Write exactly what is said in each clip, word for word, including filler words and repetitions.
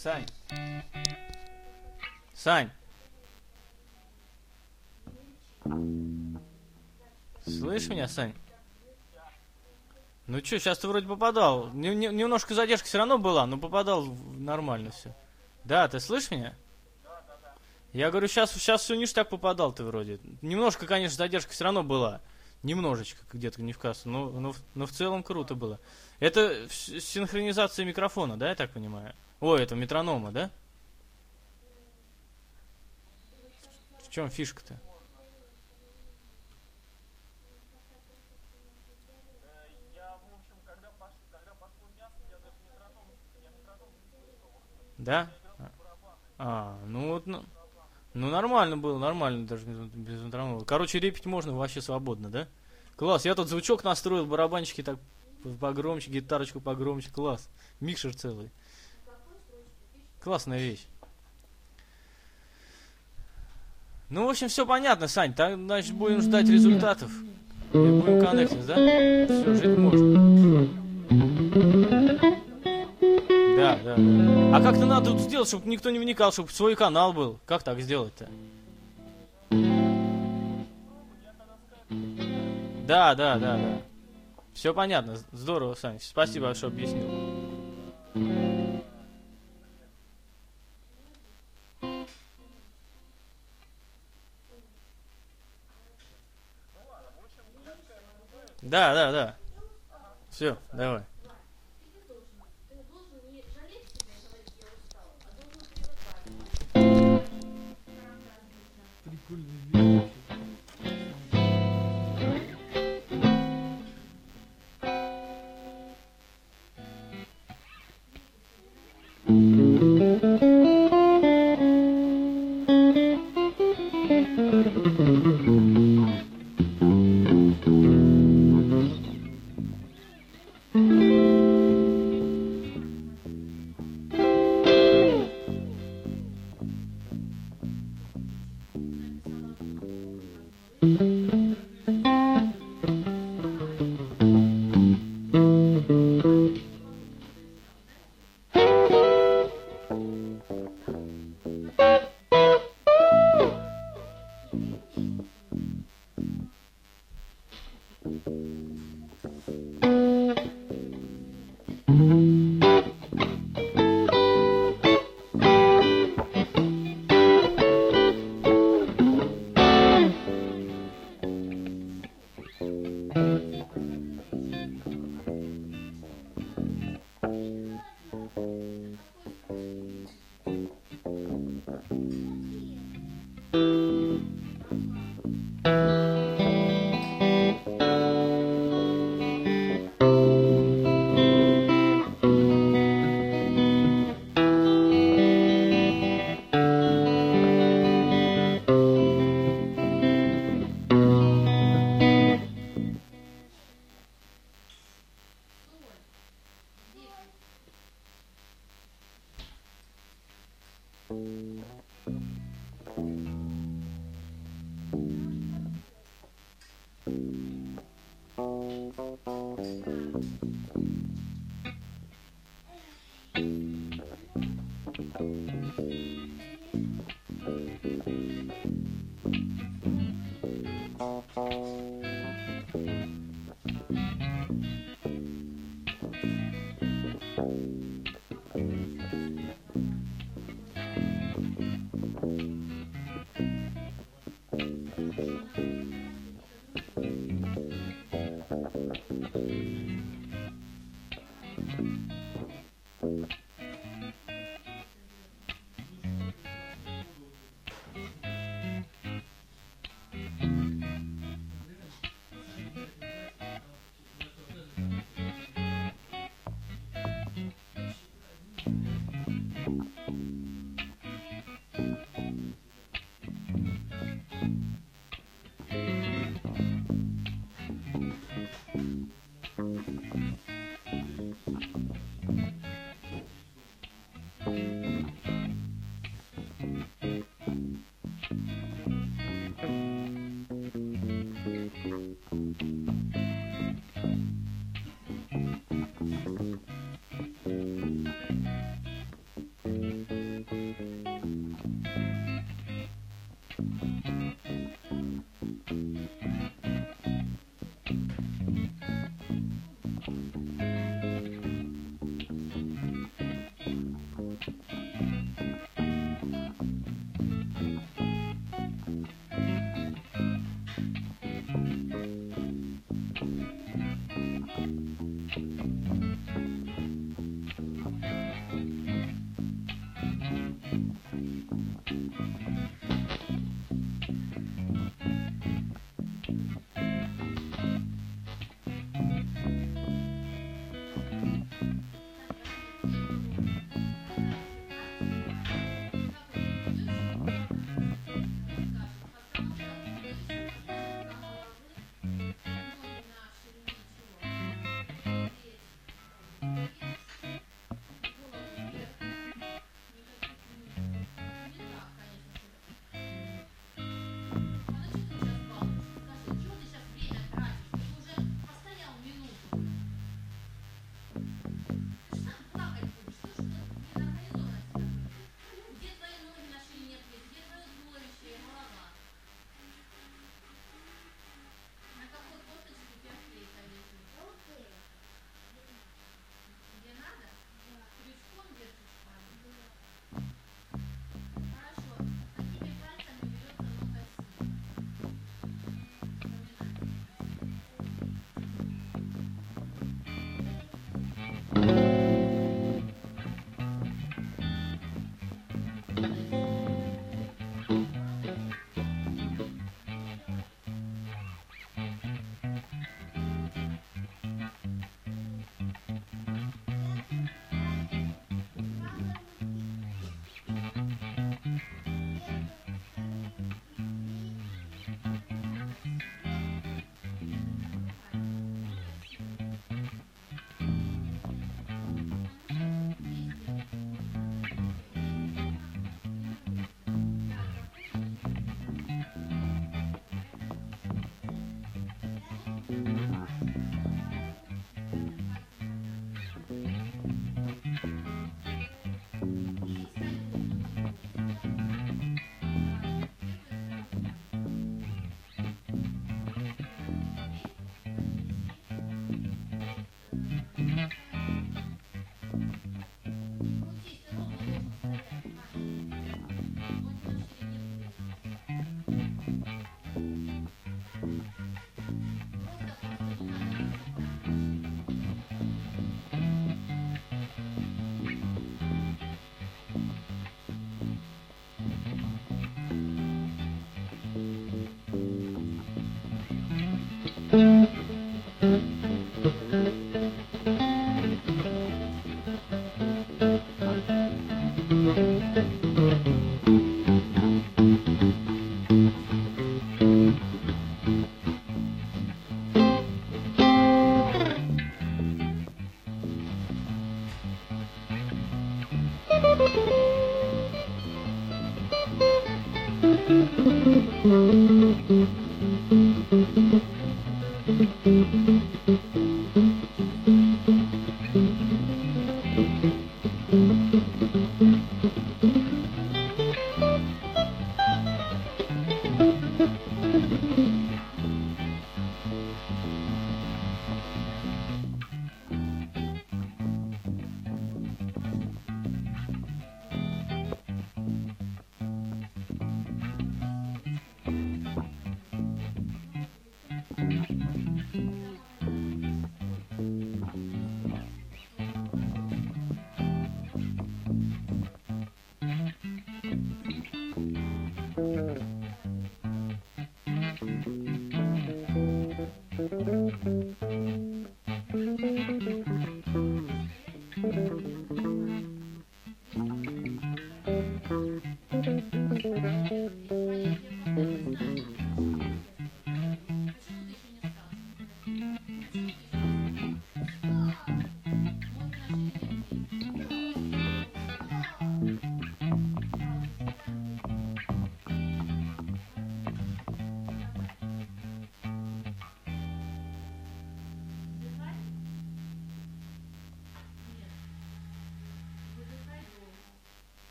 Сань. Сань. Слышь меня, Сань? Ну чё, сейчас ты вроде попадал. Нем- нем- Немножко задержка все равно была, но попадал в- нормально все. Да, ты слышишь меня? Я говорю, сейчас, сейчас все ништяк попадал ты вроде. Немножко, конечно, задержка все равно была. Немножечко где-то не в кассу, но, но, в- но в целом круто было. Это с- синхронизация микрофона, да, я так понимаю? Ой, это метронома, да? В чем фишка-то? Да? А, ну вот, ну, ну нормально было, нормально, даже без, без метронома. Короче, репить можно вообще свободно, да? Класс, я тут звучок настроил, барабанчики так погромче, гитарочку погромче, класс. Микшер целый. Классная вещь. Ну, в общем, все понятно, Сань. Так, значит, будем ждать результатов. И будем коннектить, да? Все, жить можно. Да, да, да. А как-то надо тут сделать, чтобы никто не вникал, чтобы свой канал был. Как так сделать-то? Да, да, да, да. Все понятно. Здорово, Сань. Спасибо, что объяснил. Да, да, да. Все, давай.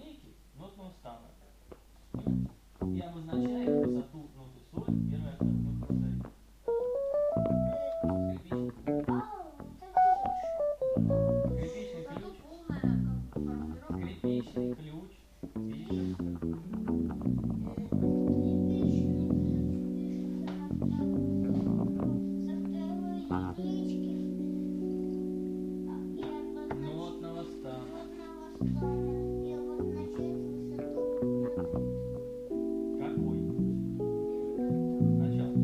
линейки нотного стана и обозначает высоту ноты соль, первая, вторая, ну, повторить. Скрипичный ключ. Скрипичный ключ. Пишем. Нотного стана. Какой? Сначала.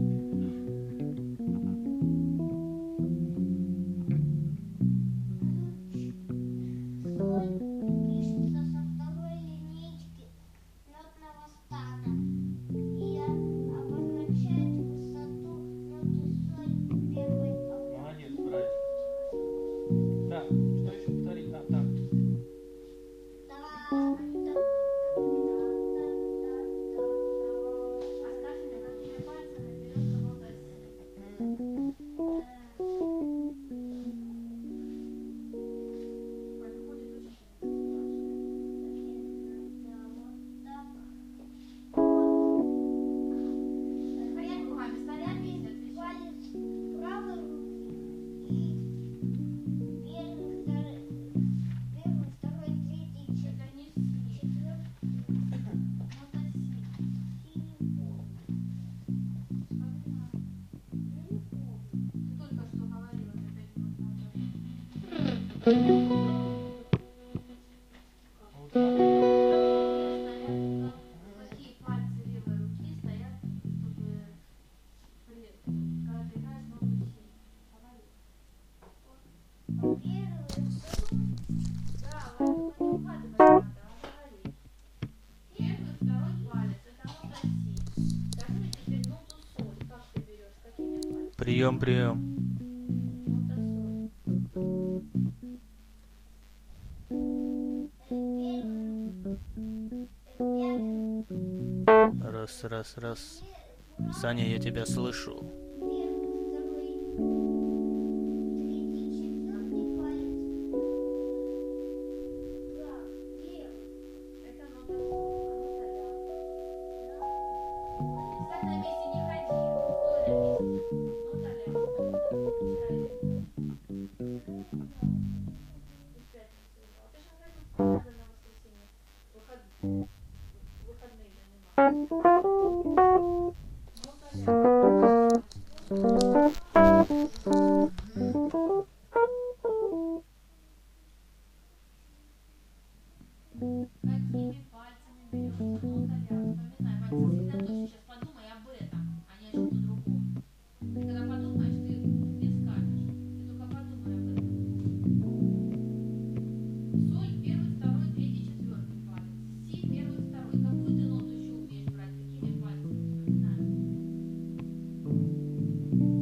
Молодец, правильно. Так, что еще повторить? А, так. Вот так. Какие пальцы левой руки стоят, чтобы при, когда ты играешь ноту си? Говори. Да, ладно, не угадывай надо, а говори. Первый, второй палец, это нота си. Скажи мне теперь ноту соль. Как ты берешь? Какими пальцами? Прием, прием. Нота соль. Раз, раз, раз. Саня, я тебя слышу. Это нота нота ля. Стой на месте, не ходи. Стой на месте. Нота ля. Включай. В пятницу играл. Ты же говорил, что надо на воскресенье. Выход- Выходные заниматься. Нота ля. Какими пальцами берется нота ля? Вспоминай, Вань, сосредоточься, сейчас подумай об этом, а не о чем-то другом. Ты когда подумаешь, ты мне скажешь. Ты только подумай об этом. Соль первый, второй, третий, четвертый палец. Си первый, второй. Какую ты ноту еще умеешь брать? Какими пальцами? Вспоминай.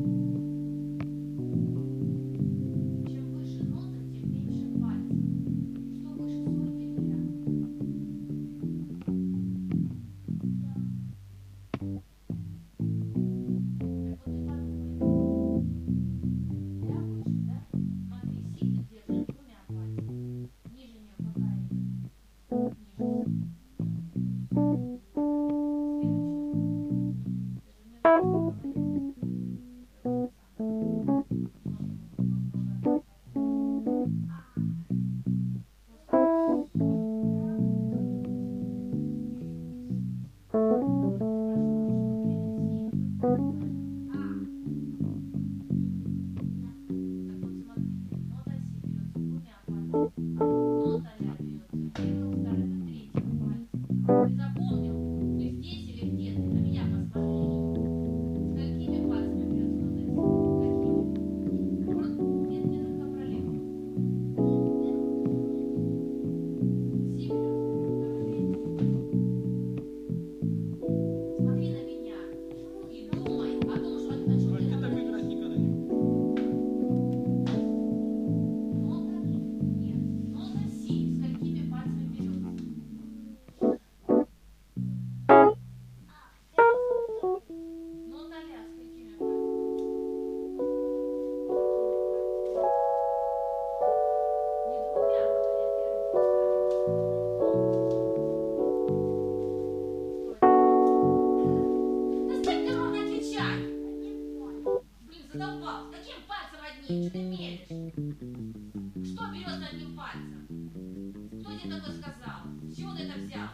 взял?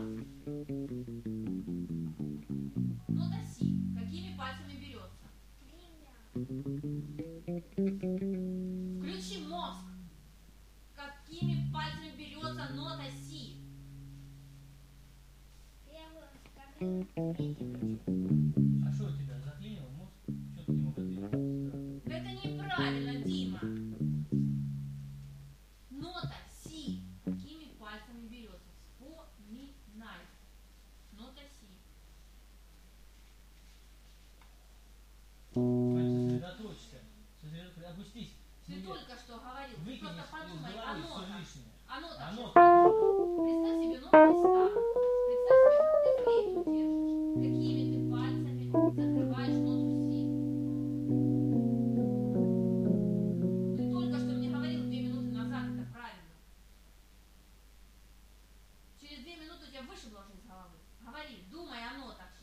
Нота си. Какими пальцами берется? Включи мозг. Какими пальцами берется нота си? А что у тебя, заклинило мозг? Что ты не мог ответить? Это неправильно, Дима. Нота си. Какими пальцами берется? Вспоминай. Нота си. Сосредоточься. Сосредоточься. Опустись. Ты только что говорил. Ты Выкинь просто из подумай головы о все нотах. лишнее. О нотах. А сейчас нот- подумай. Представь себе ноты листа. Представь себе, как ты флейту держишь. Какими ты пальцами закрываешь ноту си. Ты только что мне говорил две минуты назад, это правильно. Через две минуты у тебя вышибло уже из головы. Говори, думай о нотах.